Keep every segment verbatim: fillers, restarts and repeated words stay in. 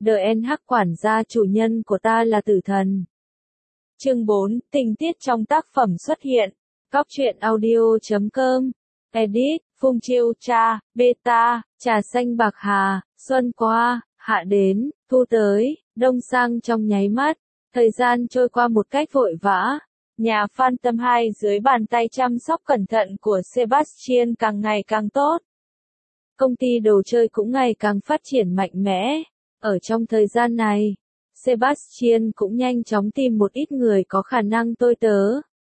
The en hát quản gia chủ nhân của ta là tử thần. Chương bốn, tình tiết trong tác phẩm xuất hiện. Cóc truyện audio chấm com. Edit, Phung Chiêu Cha, Beta, trà xanh bạc hà, xuân qua, hạ đến, thu tới, đông sang trong nháy mắt. Thời gian trôi qua một cách vội vã. Nhà Phantom hai dưới bàn tay chăm sóc cẩn thận của Sebastian càng ngày càng tốt. Công ty đồ chơi cũng ngày càng phát triển mạnh mẽ. Ở trong thời gian này, Sebastian cũng nhanh chóng tìm một ít người có khả năng tôi tớ.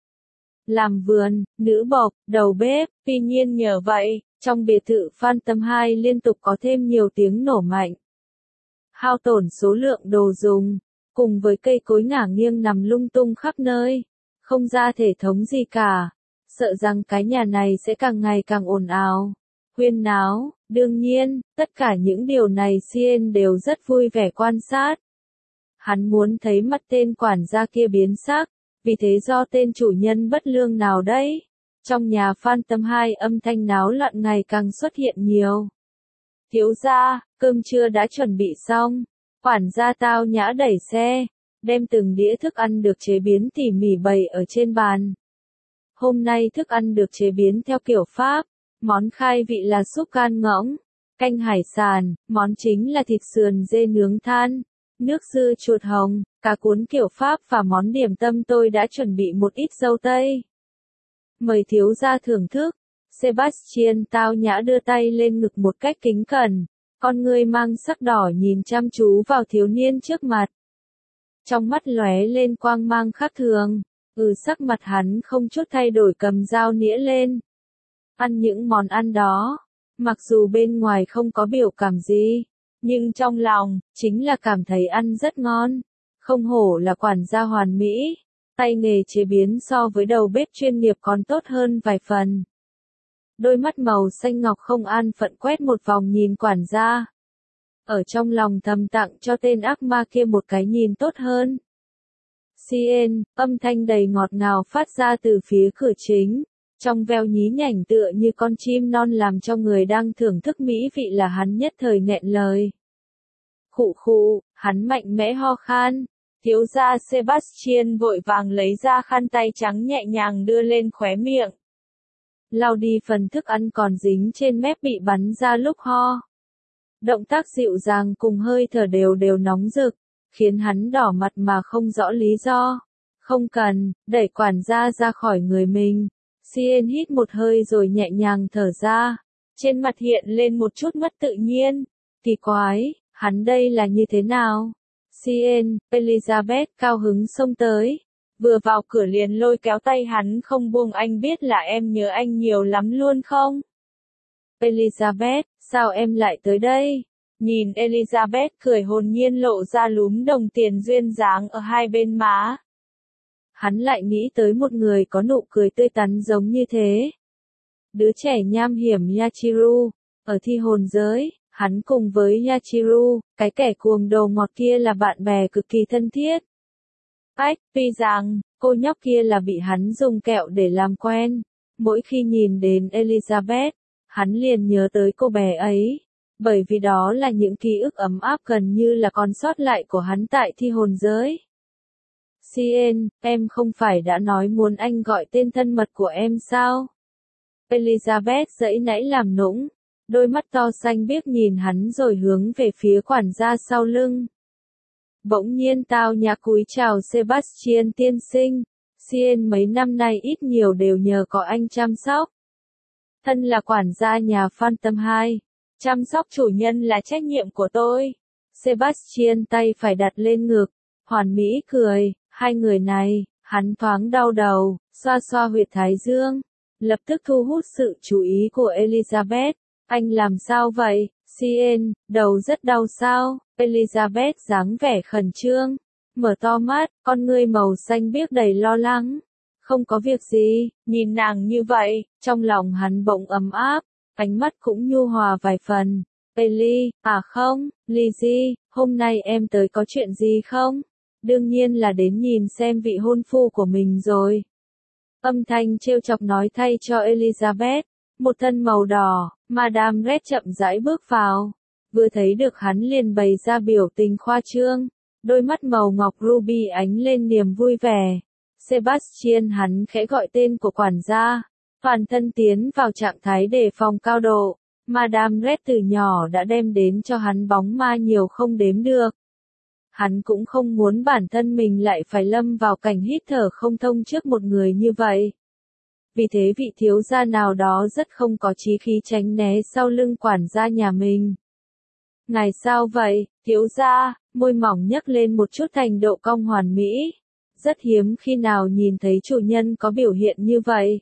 Làm vườn, nữ bộc, đầu bếp, tuy nhiên nhờ vậy, trong biệt thự Phantom hai liên tục có thêm nhiều tiếng nổ mạnh. Hao tổn số lượng đồ dùng, cùng với cây cối ngả nghiêng nằm lung tung khắp nơi, không ra thể thống gì cả, sợ rằng cái nhà này sẽ càng ngày càng ồn ào, huyên náo. Đương nhiên, tất cả những điều này Sien đều rất vui vẻ quan sát. Hắn muốn thấy mặt tên quản gia kia biến sắc, vì thế do tên chủ nhân bất lương nào đấy. Trong nhà Phantom hai âm thanh náo loạn ngày càng xuất hiện nhiều. Thiếu gia, cơm trưa đã chuẩn bị xong. Quản gia tao nhã đẩy xe, đem từng đĩa thức ăn được chế biến tỉ mỉ bày ở trên bàn. Hôm nay thức ăn được chế biến theo kiểu Pháp. Món khai vị là súp can ngỗng, canh hải sản, món chính là thịt sườn dê nướng than, nước dưa chuột hồng, cá cuốn kiểu Pháp và món điểm tâm tôi đã chuẩn bị một ít dâu tây. Mời thiếu gia thưởng thức. Sebastian tao nhã đưa tay lên ngực một cách kính cẩn, con ngươi mang sắc đỏ nhìn chăm chú vào thiếu niên trước mặt. Trong mắt lóe lên quang mang khác thường, ừ sắc mặt hắn không chút thay đổi cầm dao nĩa lên. Ăn những món ăn đó, mặc dù bên ngoài không có biểu cảm gì, nhưng trong lòng, chính là cảm thấy ăn rất ngon. Không hổ là quản gia hoàn mỹ, tay nghề chế biến so với đầu bếp chuyên nghiệp còn tốt hơn vài phần. Đôi mắt màu xanh ngọc không an phận quét một vòng nhìn quản gia. Ở trong lòng thầm tặng cho tên ác ma kia một cái nhìn tốt hơn. Sien, âm thanh đầy ngọt ngào phát ra từ phía cửa chính. Trong veo nhí nhảnh tựa như con chim non làm cho người đang thưởng thức mỹ vị là hắn nhất thời nghẹn lời. Khụ khụ, hắn mạnh mẽ ho khan. Thiếu gia Sebastian vội vàng lấy ra khăn tay trắng nhẹ nhàng đưa lên khóe miệng. Lau đi phần thức ăn còn dính trên mép bị bắn ra lúc ho. Động tác dịu dàng cùng hơi thở đều đều nóng rực, khiến hắn đỏ mặt mà không rõ lý do. Không cần, đẩy quản gia ra khỏi người mình. Sien hít một hơi rồi nhẹ nhàng thở ra, trên mặt hiện lên một chút mất tự nhiên. Kỳ quái, hắn đây là như thế nào? Sien, Elizabeth cao hứng xông tới, vừa vào cửa liền lôi kéo tay hắn không buông. Anh biết là em nhớ anh nhiều lắm luôn không? Elizabeth, sao em lại tới đây? Nhìn Elizabeth cười hồn nhiên lộ ra lúm đồng tiền duyên dáng ở hai bên má. Hắn lại nghĩ tới một người có nụ cười tươi tắn giống như thế. Đứa trẻ nham hiểm Yachiru, ở thi hồn giới, hắn cùng với Yachiru, cái kẻ cuồng đồ ngọt kia là bạn bè cực kỳ thân thiết. Ách, tuy rằng, cô nhóc kia là bị hắn dùng kẹo để làm quen, mỗi khi nhìn đến Elizabeth, hắn liền nhớ tới cô bé ấy, bởi vì đó là những ký ức ấm áp gần như là còn sót lại của hắn tại thi hồn giới. Sien, em không phải đã nói muốn anh gọi tên thân mật của em sao? Elizabeth giãy nãy làm nũng, đôi mắt to xanh biếc nhìn hắn rồi hướng về phía quản gia sau lưng. Bỗng nhiên tao nhã cúi chào Sebastian tiên sinh, Sien mấy năm nay ít nhiều đều nhờ có anh chăm sóc. Thân là quản gia nhà Phantom hai, chăm sóc chủ nhân là trách nhiệm của tôi. Sebastian tay phải đặt lên ngực, hoàn mỹ cười. Hai người này, hắn thoáng đau đầu, xoa xoa huyệt thái dương, lập tức thu hút sự chú ý của Elizabeth. Anh làm sao vậy, Sien, đầu rất đau sao? Elizabeth dáng vẻ khẩn trương, mở to mắt, con ngươi màu xanh biếc đầy lo lắng. Không có việc gì, nhìn nàng như vậy, trong lòng hắn bỗng ấm áp, ánh mắt cũng nhu hòa vài phần. Ellie, à không, Lizzie, hôm nay em tới có chuyện gì không? Đương nhiên là đến nhìn xem vị hôn phu của mình rồi. Âm thanh trêu chọc nói thay cho Elizabeth, một thân màu đỏ, Madame Red chậm rãi bước vào. vừa thấy được hắn liền bày ra biểu tình khoa trương, đôi mắt màu ngọc ruby ánh lên niềm vui vẻ. Sebastian hắn khẽ gọi tên của quản gia, toàn thân tiến vào trạng thái đề phòng cao độ. Madame Red từ nhỏ đã đem đến cho hắn bóng ma nhiều không đếm được. Hắn cũng không muốn bản thân mình lại phải lâm vào cảnh hít thở không thông trước một người như vậy. Vì thế vị thiếu gia nào đó rất không có chí khí tránh né sau lưng quản gia nhà mình. Ngài sao vậy, thiếu gia, môi mỏng nhấc lên một chút thành độ cong hoàn mỹ. Rất hiếm khi nào nhìn thấy chủ nhân có biểu hiện như vậy.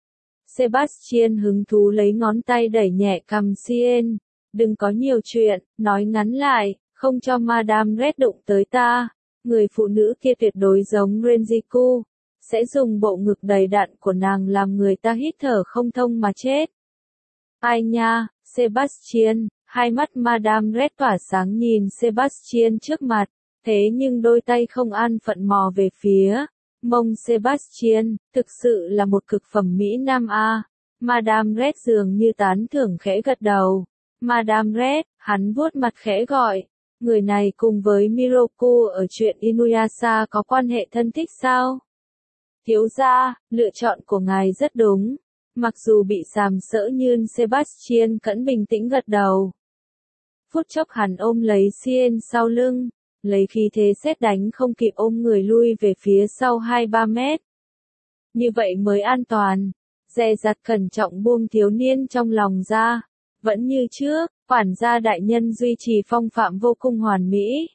Sebastian hứng thú lấy ngón tay đẩy nhẹ cằm Cien. Đừng có nhiều chuyện, nói ngắn lại, không cho Madame Red đụng tới ta. Người phụ nữ kia tuyệt đối giống Renjiku, sẽ dùng bộ ngực đầy đặn của nàng làm người ta hít thở không thông mà chết. Ai nha, Sebastian, hai mắt Madame Red tỏa sáng nhìn Sebastian trước mặt, thế nhưng đôi tay không an phận mò về phía mông Sebastian, thực sự là một cực phẩm Mỹ Nam A. Madame Red dường như tán thưởng khẽ gật đầu. Madame Red, hắn vuốt mặt khẽ gọi. Người này cùng với Miroku ở chuyện Inuyasha có quan hệ thân thích sao? Thiếu gia, lựa chọn của ngài rất đúng. Mặc dù bị sàm sỡ nhưng Sebastian vẫn bình tĩnh gật đầu. Phút chốc hắn ôm lấy Cien sau lưng, lấy khí thế sét đánh không kịp ôm người lui về phía sau hai ba mét. Như vậy mới an toàn. Dè dặt cẩn trọng buông thiếu niên trong lòng ra. Vẫn như trước, quản gia đại nhân duy trì phong phạm vô cùng hoàn mỹ.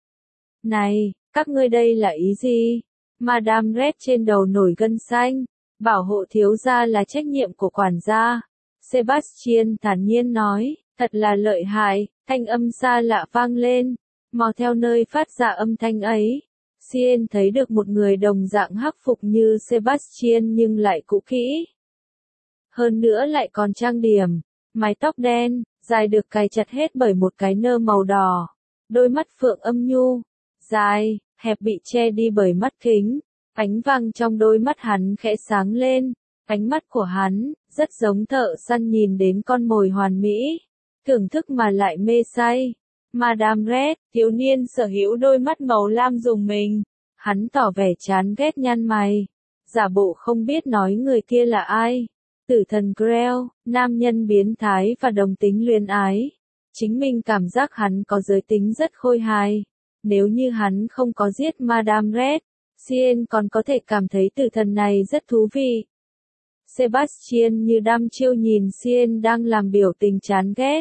Này, các ngươi đây là ý gì? Madame Red trên đầu nổi gân xanh. Bảo hộ thiếu gia là trách nhiệm của quản gia. Sebastian thản nhiên nói, thật là lợi hại, thanh âm xa lạ vang lên. Mò theo nơi phát ra âm thanh ấy. Cien thấy được một người đồng dạng hắc phục như Sebastian nhưng lại cũ kỹ. Hơn nữa lại còn trang điểm. Mái tóc đen, dài được cài chặt hết bởi một cái nơ màu đỏ. Đôi mắt phượng âm nhu, dài, hẹp bị che đi bởi mắt kính. Ánh vàng trong đôi mắt hắn khẽ sáng lên. Ánh mắt của hắn, rất giống thợ săn nhìn đến con mồi hoàn mỹ. Thưởng thức mà lại mê say. Madame Red, thiếu niên sở hữu đôi mắt màu lam dùng mình. Hắn tỏ vẻ chán ghét nhăn mày. Giả bộ không biết nói người kia là ai. Tử thần Grell, nam nhân biến thái và đồng tính luyến ái. Chính mình cảm giác hắn có giới tính rất khôi hài. Nếu như hắn không có giết Madame Red, Cien còn có thể cảm thấy tử thần này rất thú vị. Sebastian như đăm chiêu nhìn Cien đang làm biểu tình chán ghét.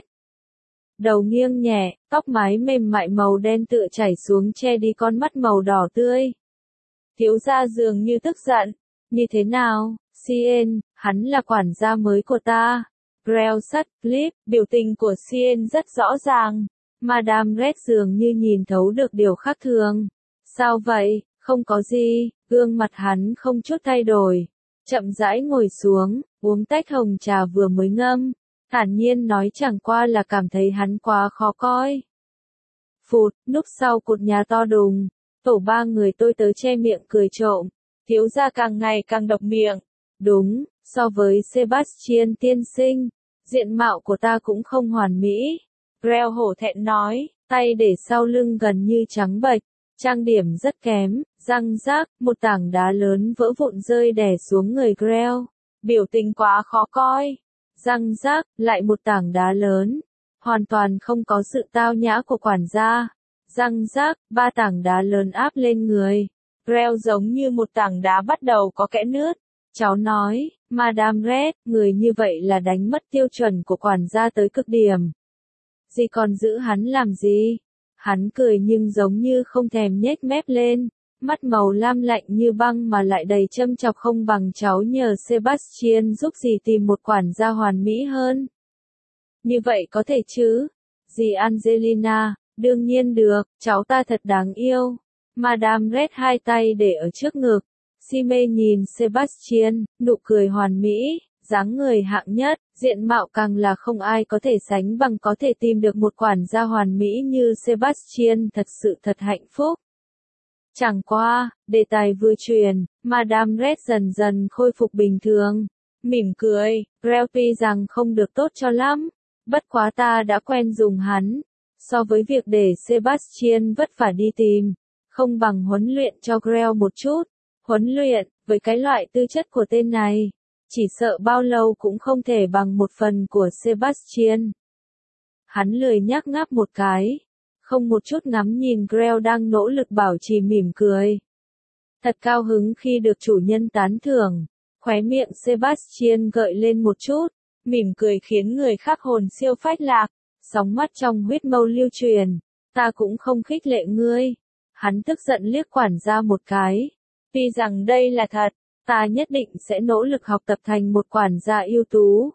Đầu nghiêng nhẹ, tóc mái mềm mại màu đen tựa chảy xuống che đi con mắt màu đỏ tươi. Thiếu gia dường như tức giận. Như thế nào, Cien, hắn là quản gia mới của ta. Grell sắt clip, biểu tình của Cien rất rõ ràng. Madame Red dường như nhìn thấu được điều khác thường. Sao vậy, không có gì, gương mặt hắn không chút thay đổi. Chậm rãi ngồi xuống, uống tách hồng trà vừa mới ngâm. Thản nhiên nói chẳng qua là cảm thấy hắn quá khó coi. Phụt, núp sau cột nhà to đùng. Tổ ba người tôi tớ che miệng cười trộm. Thiếu gia càng ngày càng độc miệng. Đúng, so với Sebastian tiên sinh, diện mạo của ta cũng không hoàn mỹ. Grell hổ thẹn nói, tay để sau lưng gần như trắng bệch, trang điểm rất kém, răng rác, một tảng đá lớn vỡ vụn rơi đè xuống người Grell. Biểu tình quá khó coi. Răng rác, lại một tảng đá lớn. Hoàn toàn không có sự tao nhã của quản gia. Răng rác, ba tảng đá lớn áp lên người. Grell giống như một tảng đá bắt đầu có kẽ nứt. Cháu nói, Madame Red, người như vậy là đánh mất tiêu chuẩn của quản gia tới cực điểm. Gì còn giữ hắn làm gì? Hắn cười nhưng giống như không thèm nhếch mép lên. Mắt màu lam lạnh như băng mà lại đầy châm chọc không bằng cháu nhờ Sebastian giúp gì tìm một quản gia hoàn mỹ hơn. Như vậy có thể chứ? Dì Angelina, đương nhiên được, cháu ta thật đáng yêu. Madame Red hai tay để ở trước ngực. Si mê nhìn Sebastian, nụ cười hoàn mỹ, dáng người hạng nhất, diện mạo càng là không ai có thể sánh bằng có thể tìm được một quản gia hoàn mỹ như Sebastian thật sự thật hạnh phúc. Chẳng qua, đề tài vừa truyền, Madame Red dần dần khôi phục bình thường. Mỉm cười, Grell tuy rằng không được tốt cho lắm, bất quá ta đã quen dùng hắn. So với việc để Sebastian vất vả đi tìm, không bằng huấn luyện cho Grell một chút. Huấn luyện, với cái loại tư chất của tên này, chỉ sợ bao lâu cũng không thể bằng một phần của Sebastian. Hắn lười nhác ngáp một cái, không một chút ngắm nhìn Grell đang nỗ lực bảo trì mỉm cười. Thật cao hứng khi được chủ nhân tán thưởng, khóe miệng Sebastian gợi lên một chút, mỉm cười khiến người khác hồn siêu phách lạc, sóng mắt trong huyết mâu lưu truyền, ta cũng không khích lệ ngươi. Hắn tức giận liếc quản gia một cái, tuy rằng đây là thật, ta nhất định sẽ nỗ lực học tập thành một quản gia ưu tú.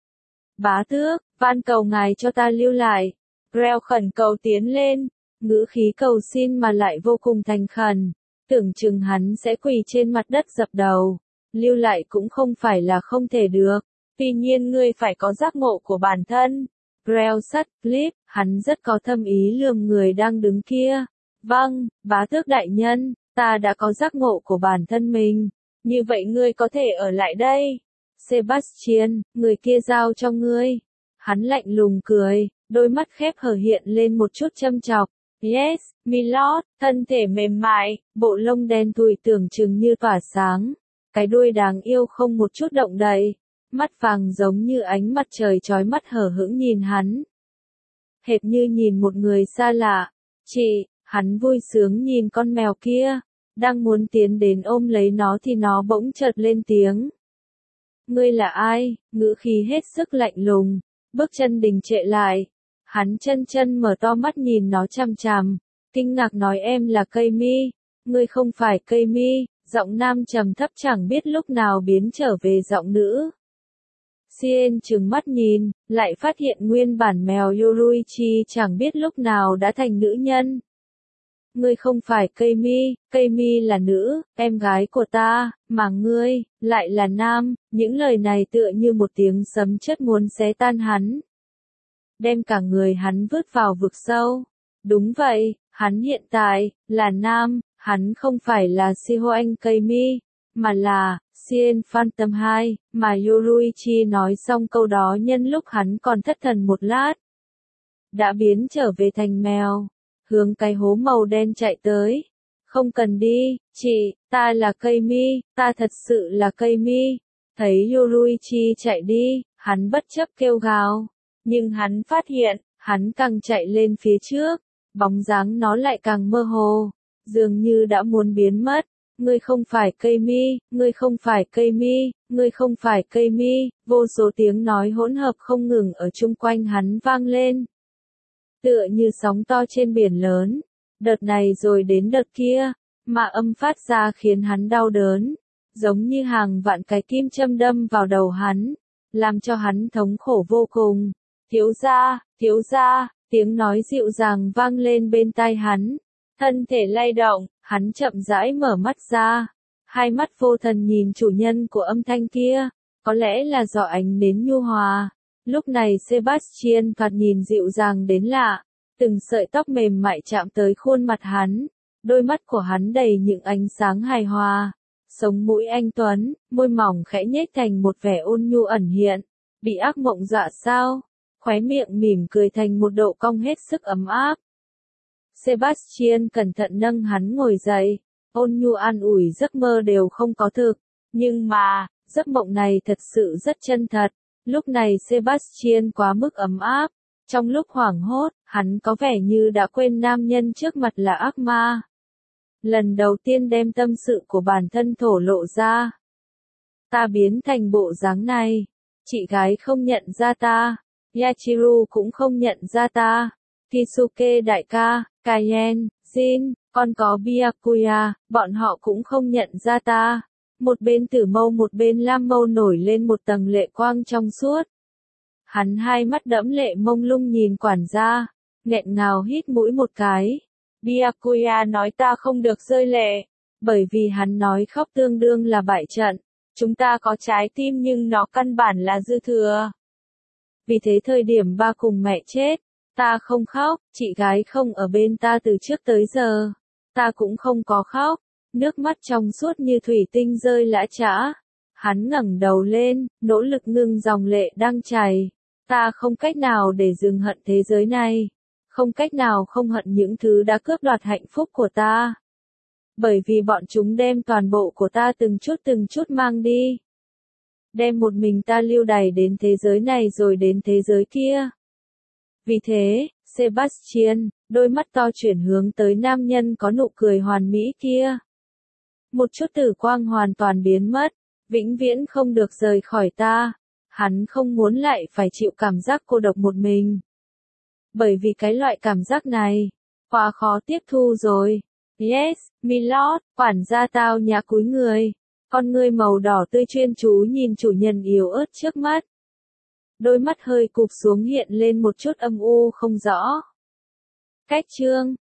Bá tước, van cầu ngài cho ta lưu lại. Grell khẩn cầu tiến lên, ngữ khí cầu xin mà lại vô cùng thành khẩn, tưởng chừng hắn sẽ quỳ trên mặt đất dập đầu. Lưu lại cũng không phải là không thể được, tuy nhiên ngươi phải có giác ngộ của bản thân. Grell sắt clip, hắn rất có thâm ý lườm người đang đứng kia. Vâng, bá tước đại nhân, ta đã có giác ngộ của bản thân mình, như vậy ngươi có thể ở lại đây. Sebastian, người kia giao cho ngươi. Hắn lạnh lùng cười, đôi mắt khép hờ hiện lên một chút châm chọc. Yes, milord, thân thể mềm mại, bộ lông đen thui tưởng chừng như tỏa sáng, cái đuôi đáng yêu không một chút động đậy, mắt vàng giống như ánh mặt trời chói mắt hở hững nhìn hắn. Hệt như nhìn một người xa lạ. Chị, hắn vui sướng nhìn con mèo kia, đang muốn tiến đến ôm lấy nó thì nó bỗng chợt lên tiếng. Ngươi là ai? Ngữ khí hết sức lạnh lùng, bước chân đình trệ lại. Hắn chân chân mở to mắt nhìn nó chằm chằm, kinh ngạc nói em là cây mi, ngươi không phải cây mi, giọng nam trầm thấp chẳng biết lúc nào biến trở về giọng nữ. Sien trừng mắt nhìn, lại phát hiện nguyên bản mèo Yoruichi chẳng biết lúc nào đã thành nữ nhân. Ngươi không phải cây mi, cây mi là nữ, em gái của ta, mà ngươi, lại là nam, những lời này tựa như một tiếng sấm chớp muốn xé tan hắn. Đem cả người hắn vứt vào vực sâu. Đúng vậy, hắn hiện tại, là nam, hắn không phải là Shihoan cây mi, mà là, Sien Phantom hai, mà Yoruichi nói xong câu đó nhân lúc hắn còn thất thần một lát. Đã biến trở về thành mèo, hướng cái hố màu đen chạy tới. Không cần đi, chị, ta là cây mi, ta thật sự là cây mi. Thấy Yoruichi chạy đi, hắn bất chấp kêu gào. Nhưng hắn phát hiện, hắn càng chạy lên phía trước, bóng dáng nó lại càng mơ hồ, dường như đã muốn biến mất. Ngươi không phải cây mi, ngươi không phải cây mi, ngươi không phải cây mi, vô số tiếng nói hỗn hợp không ngừng ở chung quanh hắn vang lên. Tựa như sóng to trên biển lớn, đợt này rồi đến đợt kia, mà âm phát ra khiến hắn đau đớn, giống như hàng vạn cái kim châm đâm vào đầu hắn, làm cho hắn thống khổ vô cùng. Thiếu gia, thiếu gia, tiếng nói dịu dàng vang lên bên tai hắn, thân thể lay động, hắn chậm rãi mở mắt ra, hai mắt vô thần nhìn chủ nhân của âm thanh kia, có lẽ là do ánh nến nhu hòa. Lúc này Sebastian thoạt nhìn dịu dàng đến lạ, từng sợi tóc mềm mại chạm tới khuôn mặt hắn, đôi mắt của hắn đầy những ánh sáng hài hòa, sống mũi anh tuấn, môi mỏng khẽ nhếch thành một vẻ ôn nhu ẩn hiện, bị ác mộng dọa sao? Khóe miệng mỉm cười thành một độ cong hết sức ấm áp. Sebastian cẩn thận nâng hắn ngồi dậy, ôn nhu an ủi giấc mơ đều không có thực, nhưng mà, giấc mộng này thật sự rất chân thật. Lúc này Sebastian quá mức ấm áp, trong lúc hoảng hốt, hắn có vẻ như đã quên nam nhân trước mặt là ác ma. Lần đầu tiên đem tâm sự của bản thân thổ lộ ra. Ta biến thành bộ dáng này, chị gái không nhận ra ta, Yachiru cũng không nhận ra ta, Kisuke đại ca, Kaien, Jin, còn có Byakuya, bọn họ cũng không nhận ra ta. Một bên tử mâu một bên lam mâu nổi lên một tầng lệ quang trong suốt. Hắn hai mắt đẫm lệ mông lung nhìn quản gia, nghẹn ngào hít mũi một cái. Byakuya nói ta không được rơi lệ, bởi vì hắn nói khóc tương đương là bại trận. Chúng ta có trái tim nhưng nó căn bản là dư thừa. Vì thế thời điểm ba cùng mẹ chết, ta không khóc, chị gái không ở bên ta từ trước tới giờ. Ta cũng không có khóc. Nước mắt trong suốt như thủy tinh rơi lã chã. Hắn ngẩng đầu lên, nỗ lực ngưng dòng lệ đang chảy. Ta không cách nào để dừng hận thế giới này. không cách nào không hận những thứ đã cướp đoạt hạnh phúc của ta. Bởi vì bọn chúng đem toàn bộ của ta từng chút từng chút mang đi. Đem một mình ta lưu đày đến thế giới này rồi đến thế giới kia. Vì thế, Sebastian, đôi mắt to chuyển hướng tới nam nhân có nụ cười hoàn mỹ kia. Một chút tử quang hoàn toàn biến mất, vĩnh viễn không được rời khỏi ta. Hắn không muốn lại phải chịu cảm giác cô độc một mình. Bởi vì cái loại cảm giác này, quá khó tiếp thu rồi. Yes, Milord, quản gia tao nhã cúi người. Con ngươi màu đỏ tươi chuyên chú nhìn chủ nhân yếu ớt trước mắt. Đôi mắt hơi cụp xuống hiện lên một chút âm u không rõ. Cách chương